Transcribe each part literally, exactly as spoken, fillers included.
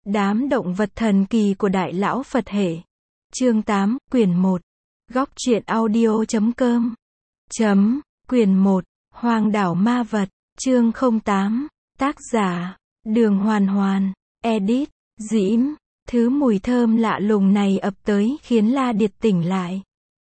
Đám động vật thần kỳ của Đại Lão Phật Hệ. Chương tám, quyển một. Góc truyện audio chấm com. Chấm, quyển một. Hoang đảo ma vật. Chương không tám. Tác giả, Đường Hoàn Hoàn. Edit, Diễm. Thứ mùi thơm lạ lùng này ập tới khiến La Điệt tỉnh lại.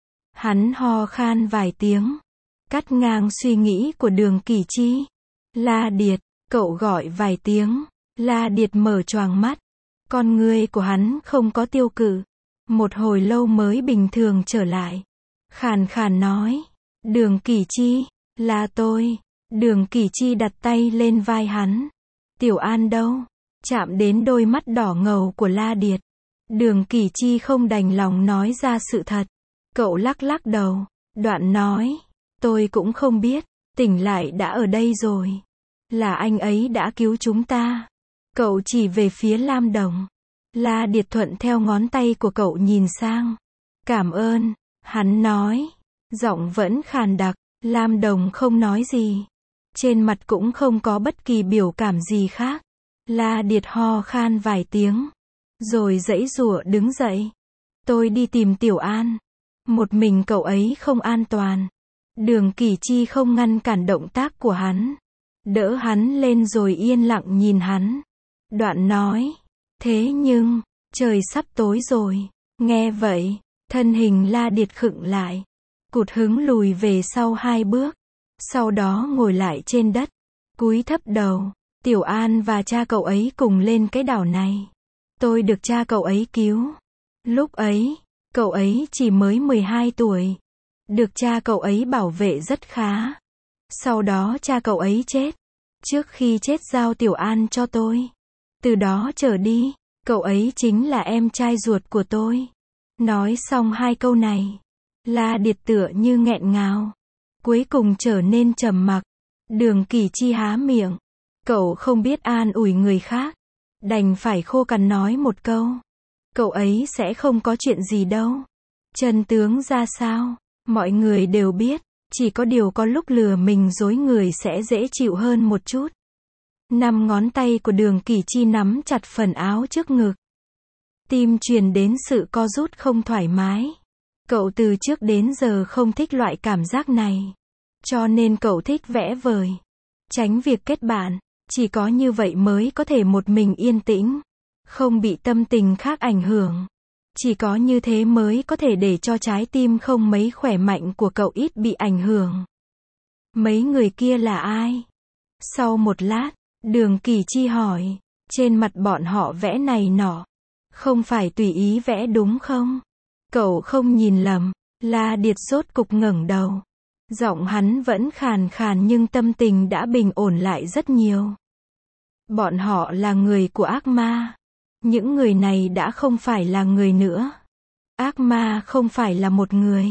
Hắn ho khan vài tiếng, cắt ngang suy nghĩ của Đường Kỳ Chi. La Điệt, cậu gọi vài tiếng. La Điệt mở choàng mắt. Con ngươi của hắn không có tiêu cự. Một hồi lâu mới bình thường trở lại. Khàn khàn nói. Đường Kỳ Chi, là tôi. Đường Kỳ Chi đặt tay lên vai hắn. Tiểu An đâu? Chạm đến đôi mắt đỏ ngầu của La Điệt. Đường Kỳ Chi không đành lòng nói ra sự thật. Cậu lắc lắc đầu, đoạn nói. Tôi cũng không biết, tỉnh lại đã ở đây rồi. Là anh ấy đã cứu chúng ta. Cậu chỉ về phía Lam Đồng. La Điệt thuận theo ngón tay của cậu nhìn sang. Cảm ơn, hắn nói. Giọng vẫn khàn đặc. Lam Đồng không nói gì. Trên mặt cũng không có bất kỳ biểu cảm gì khác. La Điệt ho khan vài tiếng. Rồi giãy giụa đứng dậy. Tôi đi tìm Tiểu An. Một mình cậu ấy không an toàn. Đường Kỳ Chi không ngăn cản động tác của hắn. Đỡ hắn lên rồi yên lặng nhìn hắn. Đoạn nói. Thế nhưng, trời sắp tối rồi. Nghe vậy, thân hình La Điệt khựng lại. Cụt hứng lùi về sau hai bước. Sau đó ngồi lại trên đất. Cúi thấp đầu. Tiểu An và cha cậu ấy cùng lên cái đảo này. Tôi được cha cậu ấy cứu. Lúc ấy, cậu ấy chỉ mới mười hai tuổi. Được cha cậu ấy bảo vệ rất khá. Sau đó cha cậu ấy chết. Trước khi chết giao Tiểu An cho tôi. Từ đó trở đi, cậu ấy chính là em trai ruột của tôi. Nói xong hai câu này, La Điệt tựa như nghẹn ngào. Cuối cùng trở nên trầm mặc. Đường Kỳ Chi há miệng. Cậu không biết an ủi người khác. Đành phải khô cằn nói một câu. Cậu ấy sẽ không có chuyện gì đâu. Chân tướng ra sao, mọi người đều biết. Chỉ có điều có lúc lừa mình dối người sẽ dễ chịu hơn một chút. Năm ngón tay của Đường Kỳ Chi nắm chặt phần áo trước ngực. Tim truyền đến sự co rút không thoải mái. Cậu từ trước đến giờ không thích loại cảm giác này. Cho nên cậu thích vẽ vời. Tránh việc kết bạn. Chỉ có như vậy mới có thể một mình yên tĩnh. Không bị tâm tình khác ảnh hưởng. Chỉ có như thế mới có thể để cho trái tim không mấy khỏe mạnh của cậu ít bị ảnh hưởng. Mấy người kia là ai? Sau một lát, Đường Kỳ Chi hỏi. Trên mặt bọn họ vẽ này nọ. Không phải tùy ý vẽ đúng không? Cậu không nhìn lầm. La Điệt rốt cục ngẩng đầu. Giọng hắn vẫn khàn khàn nhưng tâm tình đã bình ổn lại rất nhiều. Bọn họ là người của ác ma. Những người này đã không phải là người nữa. Ác ma không phải là một người,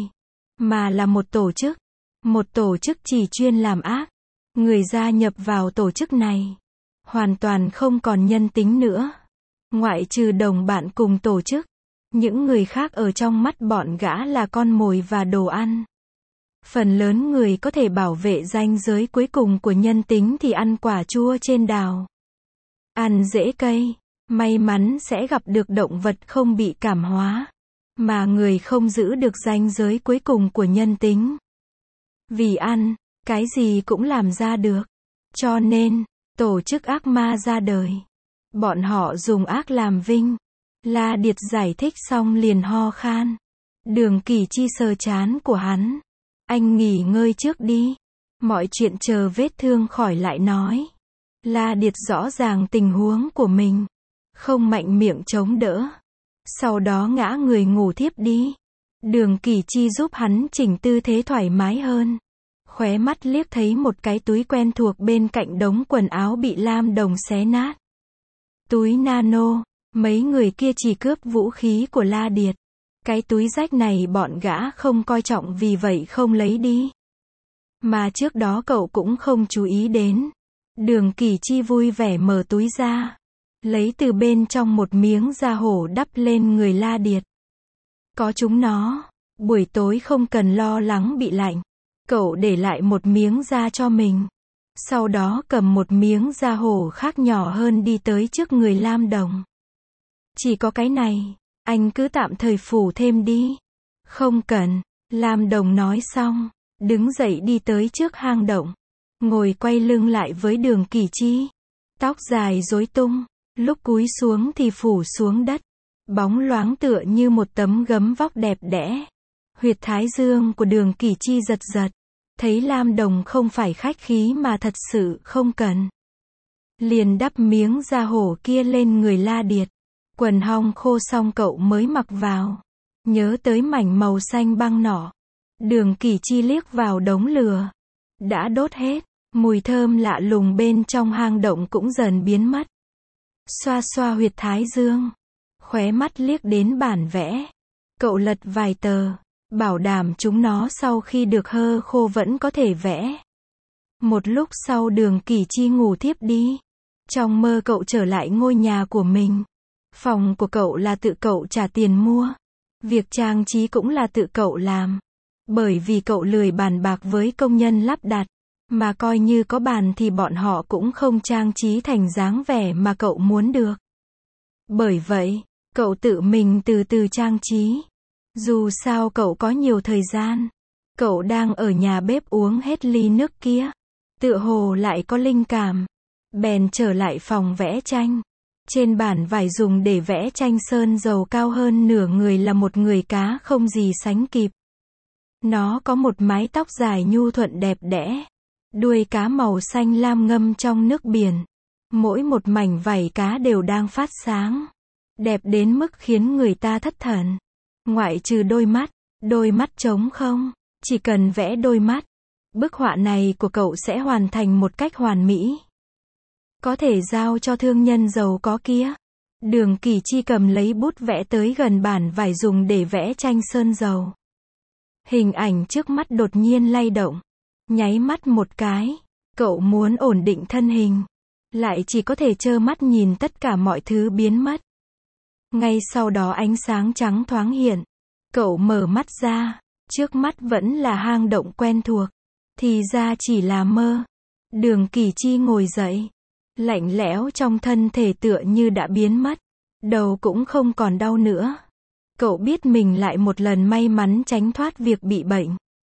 mà là một tổ chức. Một tổ chức chỉ chuyên làm ác. Người gia nhập vào tổ chức này hoàn toàn không còn nhân tính nữa. Ngoại trừ đồng bạn cùng tổ chức, những người khác ở trong mắt bọn gã là con mồi và đồ ăn. Phần lớn người có thể bảo vệ ranh giới cuối cùng của nhân tính thì ăn quả chua trên đào. Ăn rễ cây, may mắn sẽ gặp được động vật không bị cảm hóa. Mà người không giữ được ranh giới cuối cùng của nhân tính. Vì ăn, cái gì cũng làm ra được. Cho nên, tổ chức ác ma ra đời. Bọn họ dùng ác làm vinh. La Điệt giải thích xong liền ho khan. Đường Kỳ Chi sờ trán của hắn. Anh nghỉ ngơi trước đi. Mọi chuyện chờ vết thương khỏi lại nói. La Điệt rõ ràng tình huống của mình. Không mạnh miệng chống đỡ. Sau đó ngã người ngủ thiếp đi. Đường Kỳ Chi giúp hắn chỉnh tư thế thoải mái hơn. Khóe mắt liếc thấy một cái túi quen thuộc bên cạnh đống quần áo bị Lam Đồng xé nát. Túi nano. Mấy người kia chỉ cướp vũ khí của La Điệt. Cái túi rách này bọn gã không coi trọng vì vậy không lấy đi. Mà trước đó cậu cũng không chú ý đến. Đường Kỳ Chi vui vẻ mở túi ra. Lấy từ bên trong một miếng da hổ đắp lên người La Điệt. Có chúng nó, buổi tối không cần lo lắng bị lạnh. Cậu để lại một miếng da cho mình. Sau đó cầm một miếng da hổ khác nhỏ hơn đi tới trước người Lam Đồng. Chỉ có cái này, anh cứ tạm thời phủ thêm đi. Không cần, Lam Đồng nói xong, đứng dậy đi tới trước hang động, ngồi quay lưng lại với Đường Kỳ Chi. Tóc dài rối tung, lúc cúi xuống thì phủ xuống đất, bóng loáng tựa như một tấm gấm vóc đẹp đẽ. Huyệt thái dương của Đường Kỳ Chi giật giật, thấy Lam Đồng không phải khách khí mà thật sự không cần. Liền đắp miếng da hổ kia lên người La Điệt. Quần hong khô xong cậu mới mặc vào. Nhớ tới mảnh màu xanh băng nọ. Đường Kỳ Chi liếc vào đống lửa. Đã đốt hết, mùi thơm lạ lùng bên trong hang động cũng dần biến mất. Xoa xoa huyệt thái dương, khóe mắt liếc đến bản vẽ. Cậu lật vài tờ, bảo đảm chúng nó sau khi được hơ khô vẫn có thể vẽ. Một lúc sau Đường Kỳ Chi ngủ thiếp đi. Trong mơ cậu trở lại ngôi nhà của mình. Phòng của cậu là tự cậu trả tiền mua. Việc trang trí cũng là tự cậu làm. Bởi vì cậu lười bàn bạc với công nhân lắp đặt. Mà coi như có bàn thì bọn họ cũng không trang trí thành dáng vẻ mà cậu muốn được. Bởi vậy, cậu tự mình từ từ trang trí. Dù sao cậu có nhiều thời gian. Cậu đang ở nhà bếp uống hết ly nước kia. Tựa hồ lại có linh cảm. Bèn trở lại phòng vẽ tranh. Trên bản vải dùng để vẽ tranh sơn dầu cao hơn nửa người là một người cá không gì sánh kịp. Nó có một mái tóc dài nhu thuận đẹp đẽ. Đuôi cá màu xanh lam ngâm trong nước biển. Mỗi một mảnh vảy cá đều đang phát sáng. Đẹp đến mức khiến người ta thất thần. Ngoại trừ đôi mắt, đôi mắt trống không. Chỉ cần vẽ đôi mắt, bức họa này của cậu sẽ hoàn thành một cách hoàn mỹ. Có thể giao cho thương nhân giàu có kia. Đường Kỳ Chi cầm lấy bút vẽ tới gần bản vải dùng để vẽ tranh sơn dầu. Hình ảnh trước mắt đột nhiên lay động. Nháy mắt một cái, cậu muốn ổn định thân hình. Lại chỉ có thể trơ mắt nhìn tất cả mọi thứ biến mất. Ngay sau đó ánh sáng trắng thoáng hiện. Cậu mở mắt ra, trước mắt vẫn là hang động quen thuộc. Thì ra chỉ là mơ. Đường Kỳ Chi ngồi dậy. Lạnh lẽo trong thân thể tựa như đã biến mất. Đầu cũng không còn đau nữa. Cậu biết mình lại một lần may mắn tránh thoát việc bị bệnh.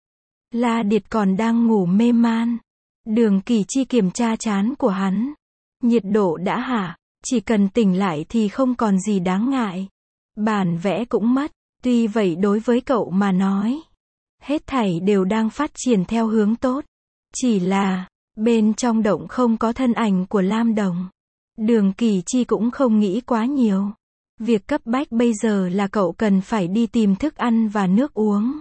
La Điệt còn đang ngủ mê man. Đường Kỳ Chi kiểm tra trán của hắn. Nhiệt độ đã hạ, chỉ cần tỉnh lại thì không còn gì đáng ngại. Bản vẽ cũng mất, tuy vậy đối với cậu mà nói, hết thảy đều đang phát triển theo hướng tốt. Chỉ là, bên trong động không có thân ảnh của Lam Đồng. Đường Kỳ Chi cũng không nghĩ quá nhiều. Việc cấp bách bây giờ là cậu cần phải đi tìm thức ăn và nước uống.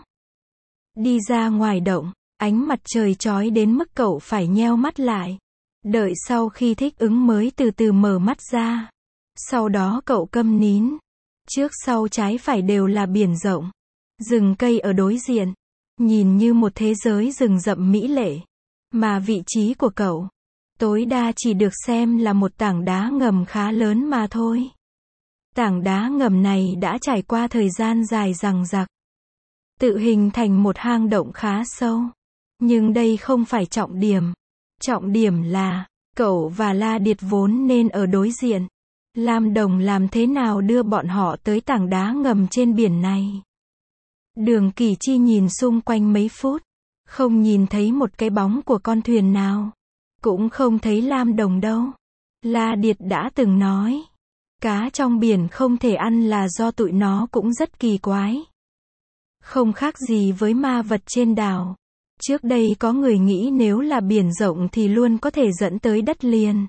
Đi ra ngoài động, ánh mặt trời chói đến mức cậu phải nheo mắt lại. Đợi sau khi thích ứng mới từ từ mở mắt ra. Sau đó cậu câm nín. Trước sau trái phải đều là biển rộng. Rừng cây ở đối diện. Nhìn như một thế giới rừng rậm mỹ lệ. Mà vị trí của cậu, tối đa chỉ được xem là một tảng đá ngầm khá lớn mà thôi. Tảng đá ngầm này đã trải qua thời gian dài dằng dặc. Tự hình thành một hang động khá sâu. Nhưng đây không phải trọng điểm. Trọng điểm là, cậu và La Điệt vốn nên ở đối diện. Lam Đồng làm thế nào đưa bọn họ tới tảng đá ngầm trên biển này? Đường Kỳ Chi nhìn xung quanh mấy phút. Không nhìn thấy một cái bóng của con thuyền nào. Cũng không thấy Lam Đồng đâu. La Điệt đã từng nói. Cá trong biển không thể ăn là do tụi nó cũng rất kỳ quái. Không khác gì với ma vật trên đảo. Trước đây có người nghĩ nếu là biển rộng thì luôn có thể dẫn tới đất liền.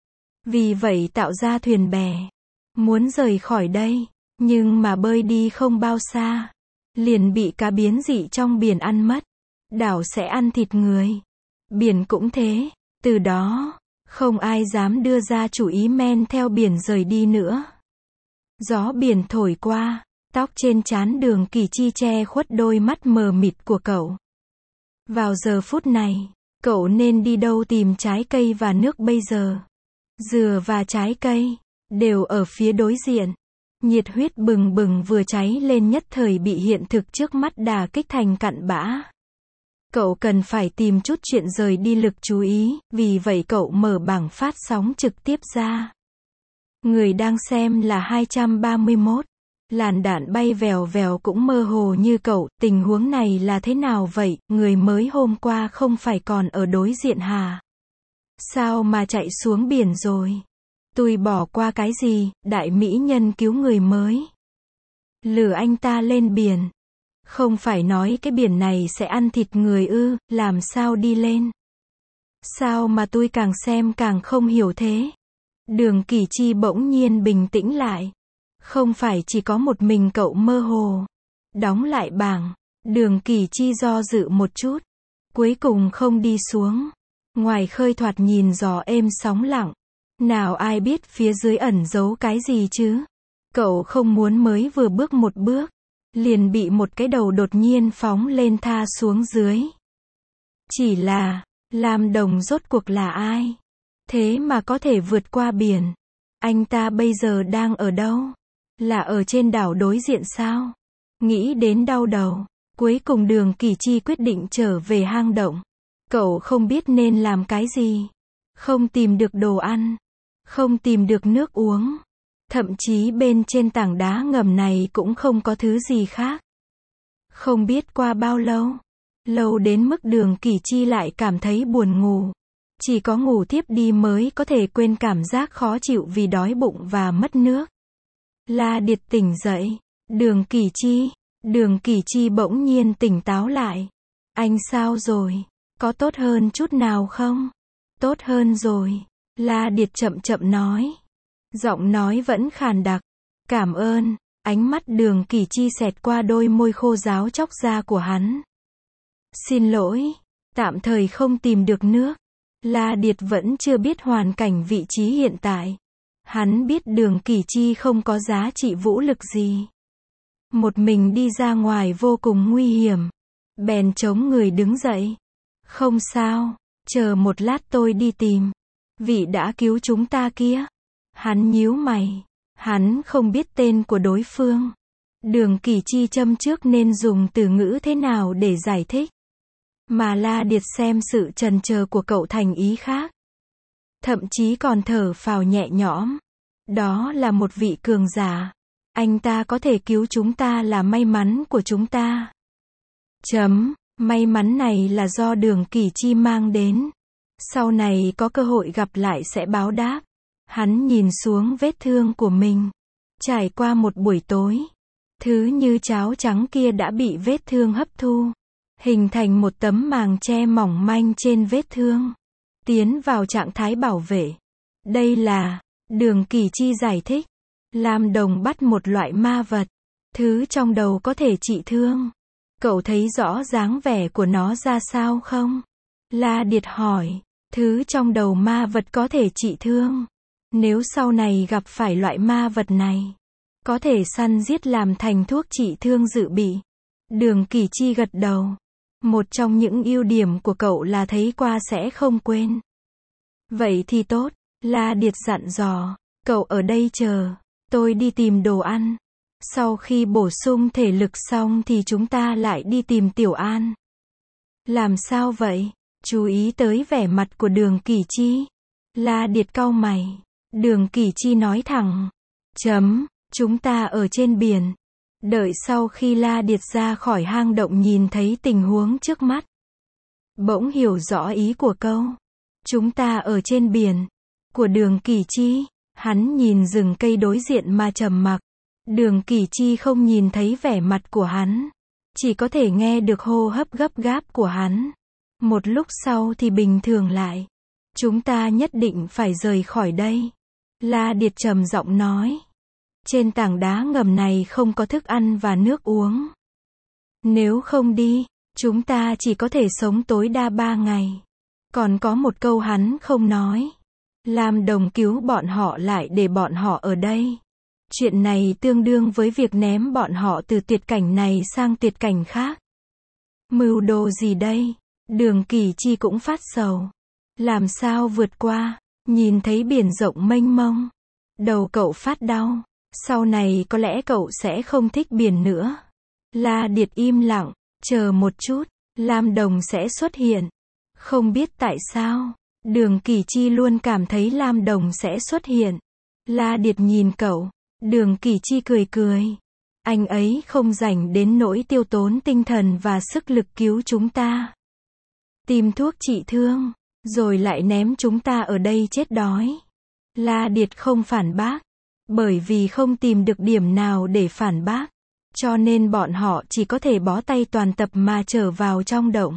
Vì vậy tạo ra thuyền bè. Muốn rời khỏi đây. Nhưng mà bơi đi không bao xa. Liền bị cá biến dị trong biển ăn mất. Đảo sẽ ăn thịt người. Biển cũng thế. Từ đó, không ai dám đưa ra chủ ý men theo biển rời đi nữa. Gió biển thổi qua. Tóc trên trán Đường Kỳ Chi che khuất đôi mắt mờ mịt của cậu. Vào giờ phút này, cậu nên đi đâu tìm trái cây và nước bây giờ? Dừa và trái cây, đều ở phía đối diện. Nhiệt huyết bừng bừng vừa cháy lên nhất thời bị hiện thực trước mắt đả kích thành cặn bã. Cậu cần phải tìm chút chuyện rời đi lực chú ý, vì vậy cậu mở bảng phát sóng trực tiếp ra. Người đang xem là hai trăm ba mươi mốt. Làn đạn bay vèo vèo cũng mơ hồ như cậu, tình huống này là thế nào vậy, người mới hôm qua không phải còn ở đối diện hà? Sao mà chạy xuống biển rồi? Tôi bỏ qua cái gì, đại mỹ nhân cứu người mới. Lừa anh ta lên biển. Không phải nói cái biển này sẽ ăn thịt người ư, làm sao đi lên? Sao mà tôi càng xem càng không hiểu thế? Đường Kỳ Chi bỗng nhiên bình tĩnh lại. Không phải chỉ có một mình cậu mơ hồ. Đóng lại bảng. Đường Kỳ Chi do dự một chút. Cuối cùng không đi xuống. Ngoài khơi thoạt nhìn gió êm sóng lặng. Nào ai biết phía dưới ẩn giấu cái gì chứ? Cậu không muốn mới vừa bước một bước. Liền bị một cái đầu đột nhiên phóng lên tha xuống dưới. Chỉ là, Lam Đồng rốt cuộc là ai? Thế mà có thể vượt qua biển. Anh ta bây giờ đang ở đâu? Là ở trên đảo đối diện sao? Nghĩ đến đau đầu. Cuối cùng Đường Kỳ Chi quyết định trở về hang động. Cậu không biết nên làm cái gì. Không tìm được đồ ăn. Không tìm được nước uống. Thậm chí bên trên tảng đá ngầm này cũng không có thứ gì khác. Không biết qua bao lâu. Lâu đến mức Đường Kỳ Chi lại cảm thấy buồn ngủ. Chỉ có ngủ thiếp đi mới có thể quên cảm giác khó chịu vì đói bụng và mất nước. La Điệt tỉnh dậy. Đường Kỳ Chi. Đường Kỳ Chi bỗng nhiên tỉnh táo lại. Anh sao rồi? Có tốt hơn chút nào không? Tốt hơn rồi. La Điệt chậm chậm nói. Giọng nói vẫn khàn đặc. Cảm ơn. Ánh mắt Đường Kỳ Chi xẹt qua đôi môi khô ráo chóc ra của hắn. Xin lỗi. Tạm thời không tìm được nước. La Điệt vẫn chưa biết hoàn cảnh vị trí hiện tại. Hắn biết Đường Kỳ Chi không có giá trị vũ lực gì. Một mình đi ra ngoài vô cùng nguy hiểm. Bèn chống người đứng dậy. Không sao. Chờ một lát tôi đi tìm. Vị đã cứu chúng ta kia. Hắn nhíu mày. Hắn không biết tên của đối phương. Đường Kỳ Chi châm trước nên dùng từ ngữ thế nào để giải thích. Mà La Điệt xem sự chần chờ của cậu thành ý khác. Thậm chí còn thở phào nhẹ nhõm. Đó là một vị cường giả. Anh ta có thể cứu chúng ta là may mắn của chúng ta. Chấm. May mắn này là do Đường Kỳ Chi mang đến. Sau này có cơ hội gặp lại sẽ báo đáp. Hắn nhìn xuống vết thương của mình. Trải qua một buổi tối. Thứ như cháo trắng kia đã bị vết thương hấp thu. Hình thành một tấm màng che mỏng manh trên vết thương. Tiến vào trạng thái bảo vệ. Đây là, Đường Kỳ Chi giải thích. Lam Đồng bắt một loại ma vật. Thứ trong đầu có thể trị thương. Cậu thấy rõ dáng vẻ của nó ra sao không? La Điệt hỏi. Thứ trong đầu ma vật có thể trị thương. Nếu sau này gặp phải loại ma vật này, có thể săn giết làm thành thuốc trị thương dự bị. Đường Kỳ Chi gật đầu. Một trong những ưu điểm của cậu là thấy qua sẽ không quên. Vậy thì tốt. La Điệt dặn dò. Cậu ở đây chờ. Tôi đi tìm đồ ăn. Sau khi bổ sung thể lực xong thì chúng ta lại đi tìm Tiểu An. Làm sao vậy? Chú ý tới vẻ mặt của Đường Kỳ Chi. La Điệt cau mày. Đường Kỳ Chi nói thẳng. Chấm. Chúng ta ở trên biển. Đợi sau khi La Điệt ra khỏi hang động nhìn thấy tình huống trước mắt. Bỗng hiểu rõ ý của câu. Chúng ta ở trên biển. Của Đường Kỳ Chi. Hắn nhìn rừng cây đối diện mà trầm mặc. Đường Kỳ Chi không nhìn thấy vẻ mặt của hắn. Chỉ có thể nghe được hô hấp gấp gáp của hắn. Một lúc sau thì bình thường lại. Chúng ta nhất định phải rời khỏi đây. La Điệt trầm giọng nói. Trên tảng đá ngầm này không có thức ăn và nước uống. Nếu không đi, chúng ta chỉ có thể sống tối đa ba ngày. Còn có một câu hắn không nói. Lam Đồng cứu bọn họ lại để bọn họ ở đây. Chuyện này tương đương với việc ném bọn họ từ tuyệt cảnh này sang tuyệt cảnh khác. Mưu đồ gì đây? Đường Kỳ Chi cũng phát sầu. Làm sao vượt qua? Nhìn thấy biển rộng mênh mông. Đầu cậu phát đau. Sau này có lẽ cậu sẽ không thích biển nữa. La Điệt im lặng. Chờ một chút. Lam Đồng sẽ xuất hiện. Không biết tại sao. Đường Kỳ Chi luôn cảm thấy Lam Đồng sẽ xuất hiện. La Điệt nhìn cậu. Đường Kỳ Chi cười cười. Anh ấy không rảnh đến nỗi tiêu tốn tinh thần và sức lực cứu chúng ta. Tìm thuốc trị thương, rồi lại ném chúng ta ở đây chết đói. La Điệt không phản bác. Bởi vì không tìm được điểm nào để phản bác. Cho nên bọn họ chỉ có thể bó tay toàn tập mà trở vào trong động.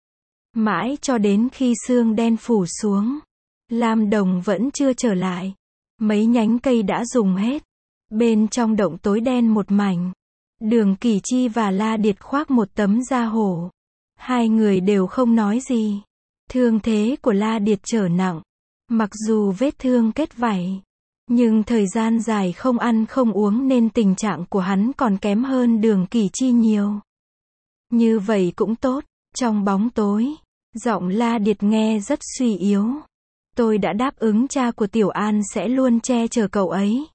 Mãi cho đến khi sương đen phủ xuống. Lam Đồng vẫn chưa trở lại. Mấy nhánh cây đã dùng hết. Bên trong động tối đen một mảnh. Đường Kỳ Chi và La Điệt khoác một tấm da hổ. Hai người đều không nói gì. Thương thế của La Điệt trở nặng. Mặc dù vết thương kết vảy. Nhưng thời gian dài không ăn không uống nên tình trạng của hắn còn kém hơn Đường Kỳ Chi nhiều. Như vậy cũng tốt. Trong bóng tối, giọng La Điệt nghe rất suy yếu. Tôi đã đáp ứng cha của Tiểu An sẽ luôn che chở cậu ấy.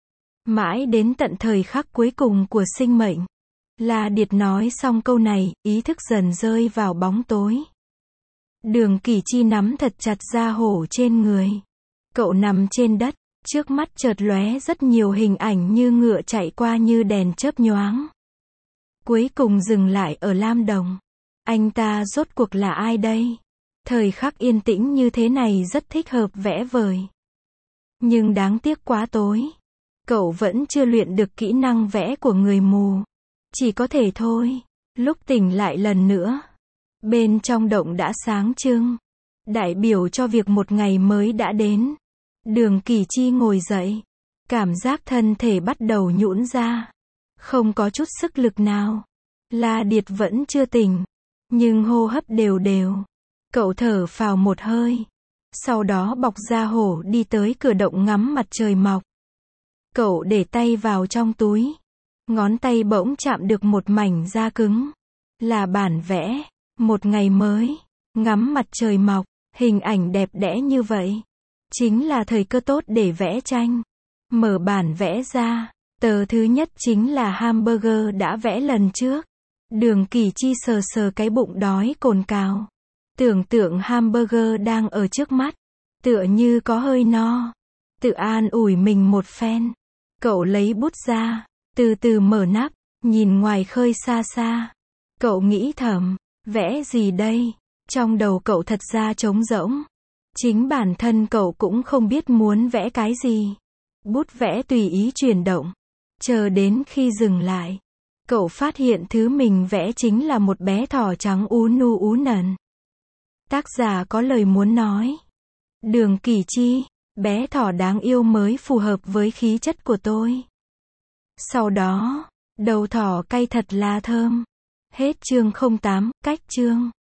Mãi đến tận thời khắc cuối cùng của sinh mệnh. La Điệt nói xong câu này, ý thức dần rơi vào bóng tối. Đường Kỳ Chi nắm thật chặt da hổ trên người. Cậu nằm trên đất, trước mắt chợt lóe rất nhiều hình ảnh như ngựa chạy qua như đèn chớp nhoáng. Cuối cùng dừng lại ở Lam Đồng. Anh ta rốt cuộc là ai đây? Thời khắc yên tĩnh như thế này rất thích hợp vẽ vời. Nhưng đáng tiếc quá tối. Cậu vẫn chưa luyện được kỹ năng vẽ của người mù. Chỉ có thể thôi. Lúc tỉnh lại lần nữa. Bên trong động đã sáng trưng. Đại biểu cho việc một ngày mới đã đến. Đường Kỳ Chi ngồi dậy. Cảm giác thân thể bắt đầu nhũn ra. Không có chút sức lực nào. La Điệt vẫn chưa tỉnh. Nhưng hô hấp đều đều. Cậu thở phào một hơi. Sau đó bọc da hổ đi tới cửa động ngắm mặt trời mọc. Cậu để tay vào trong túi. Ngón tay bỗng chạm được một mảnh da cứng. Là bản vẽ. Một ngày mới. Ngắm mặt trời mọc. Hình ảnh đẹp đẽ như vậy. Chính là thời cơ tốt để vẽ tranh. Mở bản vẽ ra. Tờ thứ nhất chính là hamburger đã vẽ lần trước. Đường Kỳ Chi sờ sờ cái bụng đói cồn cào. Tưởng tượng hamburger đang ở trước mắt. Tựa như có hơi no. Tự an ủi mình một phen. Cậu lấy bút ra. Từ từ mở nắp. Nhìn ngoài khơi xa xa. Cậu nghĩ thầm. Vẽ gì đây? Trong đầu cậu thật ra trống rỗng. Chính bản thân cậu cũng không biết muốn vẽ cái gì. Bút vẽ tùy ý chuyển động. Chờ đến khi dừng lại. Cậu phát hiện thứ mình vẽ chính là một bé thỏ trắng ú nu ú nần. Tác giả có lời muốn nói. Đường Kỳ Chi, bé thỏ đáng yêu mới phù hợp với khí chất của tôi. Sau đó, đầu thỏ cay thật là thơm. Hết chương không tám, cách chương.